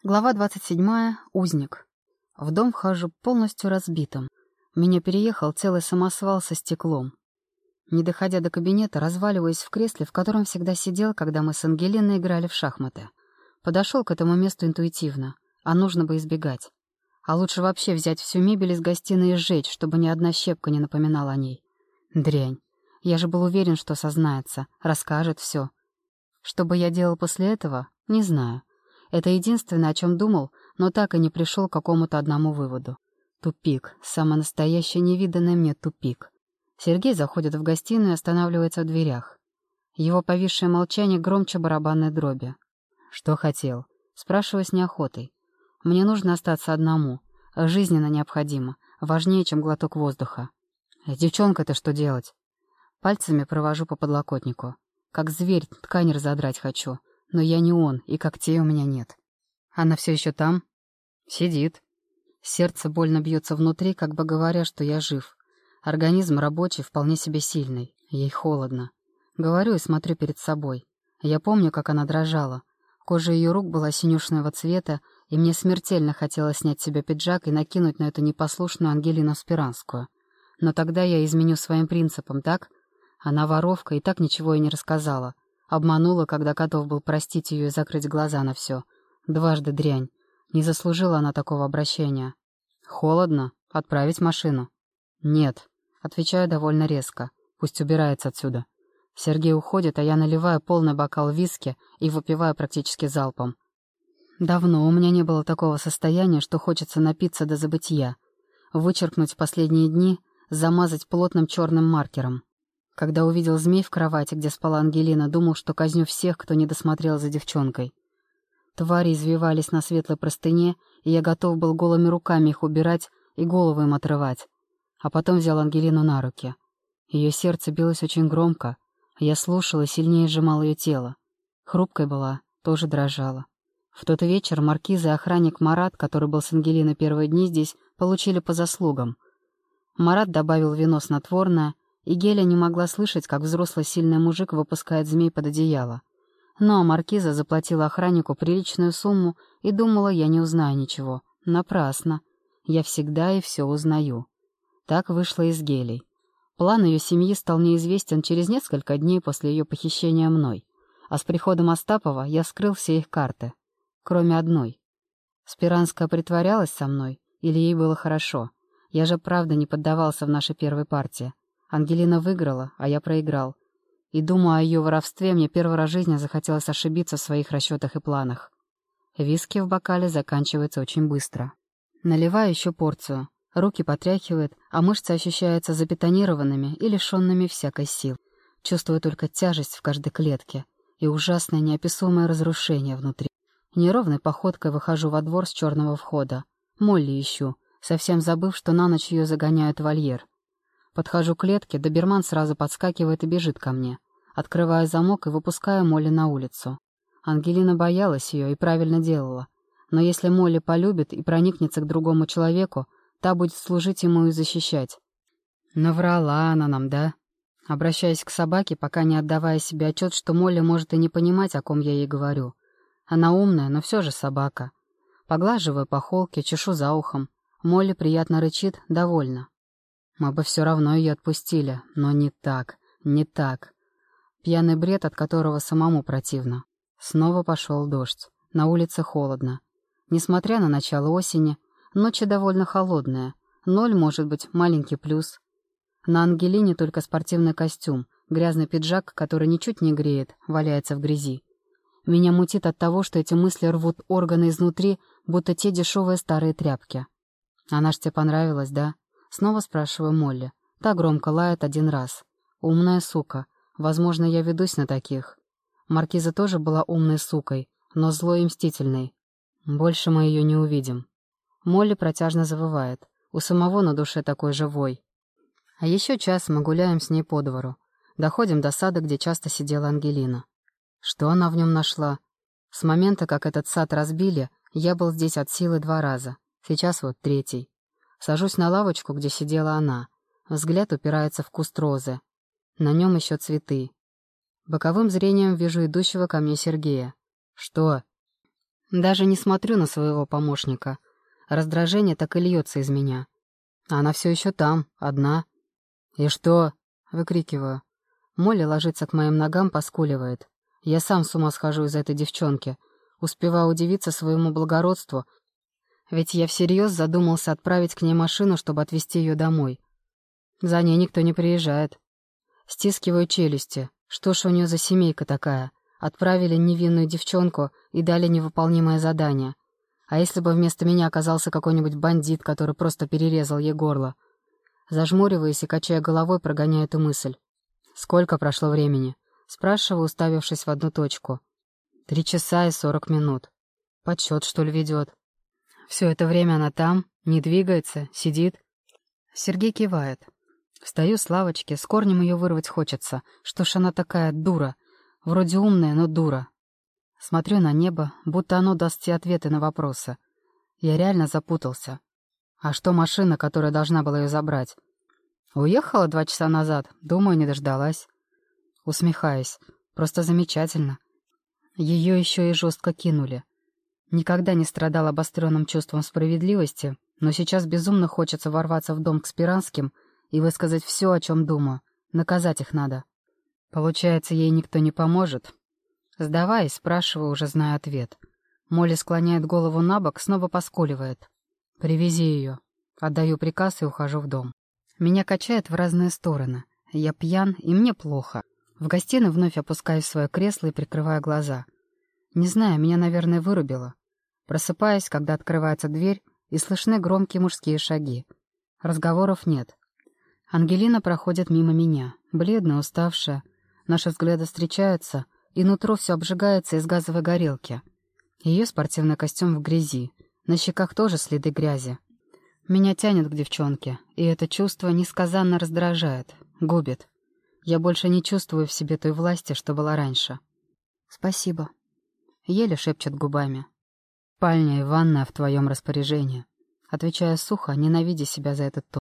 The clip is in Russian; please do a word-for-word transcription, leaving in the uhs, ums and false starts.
Глава двадцать седьмая. Узник. В дом вхожу полностью разбитым. Меня переехал целый самосвал со стеклом. Не доходя до кабинета, разваливаюсь в кресле, в котором всегда сидел, когда мы с Ангелиной играли в шахматы. Подошел к этому месту интуитивно, а нужно бы избегать. А лучше вообще взять всю мебель из гостиной и сжечь, чтобы ни одна щепка не напоминала о ней. Дрянь. Я же был уверен, что сознается, расскажет все. Что бы я делал после этого, не знаю. Это единственное, о чем думал, но так и не пришел к какому-то одному выводу. Тупик. Самый настоящий невиданный мне тупик. Сергей заходит в гостиную и останавливается в дверях. Его повисшее молчание громче барабанной дроби. «Что хотел?» Спрашиваю с неохотой. «Мне нужно остаться одному. Жизненно необходимо. Важнее, чем глоток воздуха». «Девчонка-то что делать?» Пальцами провожу по подлокотнику. Как зверь ткань разодрать хочу. Но я не он, и когтей у меня нет. Она все еще там? Сидит. Сердце больно бьется внутри, как бы говоря, что я жив. Организм рабочий, вполне себе сильный. Ей холодно. Говорю и смотрю перед собой. Я помню, как она дрожала. Кожа ее рук была синюшного цвета, и мне смертельно хотелось снять с себя пиджак и накинуть на эту непослушную Ангелину Спиранскую. Но тогда я изменю своим принципам, так? Она воровка и так ничего и не рассказала. Обманула, когда готов был простить ее и закрыть глаза на все. Дважды дрянь. Не заслужила она такого обращения. «Холодно? Отправить машину?» «Нет», — отвечаю довольно резко. «Пусть убирается отсюда». Сергей уходит, а я наливаю полный бокал виски и выпиваю практически залпом. Давно у меня не было такого состояния, что хочется напиться до забытья. Вычеркнуть последние дни, замазать плотным черным маркером. Когда увидел змей в кровати, где спала Ангелина, думал, что казню всех, кто не досмотрел за девчонкой. Твари извивались на светлой простыне, и я готов был голыми руками их убирать и голову им отрывать. А потом взял Ангелину на руки. Ее сердце билось очень громко, а я слушал и сильнее сжимал ее тело. Хрупкой была, тоже дрожала. В тот вечер маркиз и охранник Марат, который был с Ангелиной первые дни здесь, получили по заслугам. Марат добавил вино снотворное, и Геля не могла слышать, как взрослый сильный мужик выпускает змей под одеяло. Ну а маркиза заплатила охраннику приличную сумму и думала, я не узнаю ничего. Напрасно. Я всегда и все узнаю. Так вышло и с Гелей. План ее семьи стал мне известен через несколько дней после ее похищения мной. А с приходом Остапова я вскрыл все их карты. Кроме одной. Спиранская притворялась со мной, или ей было хорошо. Я же правда не поддавался в нашей первой партии. Ангелина выиграла, а я проиграл. И, думая о ее воровстве, мне первый раз в жизни захотелось ошибиться в своих расчетах и планах. Виски в бокале заканчивается очень быстро. Наливаю еще порцию. Руки потряхивает, а мышцы ощущаются забетонированными и лишенными всякой сил. Чувствую только тяжесть в каждой клетке и ужасное неописуемое разрушение внутри. Неровной походкой выхожу во двор с черного входа. Молли ищу, совсем забыв, что на ночь ее загоняют в вольер. Подхожу к клетке, доберман сразу подскакивает и бежит ко мне. Открываю замок и выпускаю Молли на улицу. Ангелина боялась ее и правильно делала. Но если Молли полюбит и проникнется к другому человеку, та будет служить ему и защищать. Наврала она нам, да? Обращаясь к собаке, пока не отдавая себе отчет, что Молли может и не понимать, о ком я ей говорю. Она умная, но все же собака. Поглаживаю по холке, чешу за ухом. Молли приятно рычит, довольна. Мы бы все равно ее отпустили, но не так, не так. Пьяный бред, от которого самому противно. Снова пошел дождь. На улице холодно. Несмотря на начало осени, ночи довольно холодные. Ноль, может быть, маленький плюс. На Ангелине только спортивный костюм, грязный пиджак, который ничуть не греет, валяется в грязи. Меня мутит от того, что эти мысли рвут органы изнутри, будто те дешевые старые тряпки. Она ж тебе понравилась, да? Снова спрашиваю Молли. Та громко лает один раз. Умная сука. Возможно, я ведусь на таких. Маркиза тоже была умной сукой, но злой и мстительной. Больше мы ее не увидим. Молли протяжно завывает. У самого на душе такой же вой. А еще час мы гуляем с ней по двору. Доходим до сада, где часто сидела Ангелина. Что она в нем нашла? С момента, как этот сад разбили, я был здесь от силы два раза. Сейчас вот третий. Сажусь на лавочку, где сидела она. Взгляд упирается в куст розы. На нем еще цветы. Боковым зрением вижу идущего ко мне Сергея. «Что?» Даже не смотрю на своего помощника. Раздражение так и льется из меня. А она все еще там, одна. «И что?» — выкрикиваю. Молли ложится к моим ногам, поскуливает. Я сам с ума схожу из этой девчонки. Успеваю удивиться своему благородству, ведь я всерьез задумался отправить к ней машину, чтобы отвезти ее домой. За ней никто не приезжает. Стискиваю челюсти. Что ж у нее за семейка такая? Отправили невинную девчонку и дали невыполнимое задание. А если бы вместо меня оказался какой-нибудь бандит, который просто перерезал ей горло? Зажмуриваясь и качая головой, прогоняю эту мысль. «Сколько прошло времени?» Спрашиваю, уставившись в одну точку. «Три часа и сорок минут. Подсчет, что ли, ведет?» «Все это время она там, не двигается, сидит?» Сергей кивает. Встаю с лавочки, с корнем ее вырвать хочется. Что ж она такая дура? Вроде умная, но дура. Смотрю на небо, будто оно даст те ответы на вопросы. Я реально запутался. А что машина, которая должна была ее забрать? Уехала два часа назад, думаю, не дождалась. Усмехаясь. Просто замечательно. Ее еще и жестко кинули. Никогда не страдал обостренным чувством справедливости, но сейчас безумно хочется ворваться в дом к Спиранским и высказать все, о чем думаю. Наказать их надо. Получается, ей никто не поможет? Сдаваясь, спрашиваю, уже зная ответ. Молли склоняет голову на бок, снова поскуливает. «Привези ее». Отдаю приказ и ухожу в дом. Меня качает в разные стороны. Я пьян, и мне плохо. В гостиной вновь опускаюсь в свое кресло и прикрываю глаза. Не знаю, меня, наверное, вырубило. Просыпаюсь, когда открывается дверь, и слышны громкие мужские шаги. Разговоров нет. Ангелина проходит мимо меня, бледная, уставшая. Наши взгляды встречаются, и нутро все обжигается из газовой горелки. Ее спортивный костюм в грязи. На щеках тоже следы грязи. Меня тянет к девчонке, и это чувство несказанно раздражает, губит. Я больше не чувствую в себе той власти, что была раньше. «Спасибо», — еле шепчет губами. «Спальня и ванная в твоем распоряжении», — отвечаю сухо, ненавидя себя за этот тон.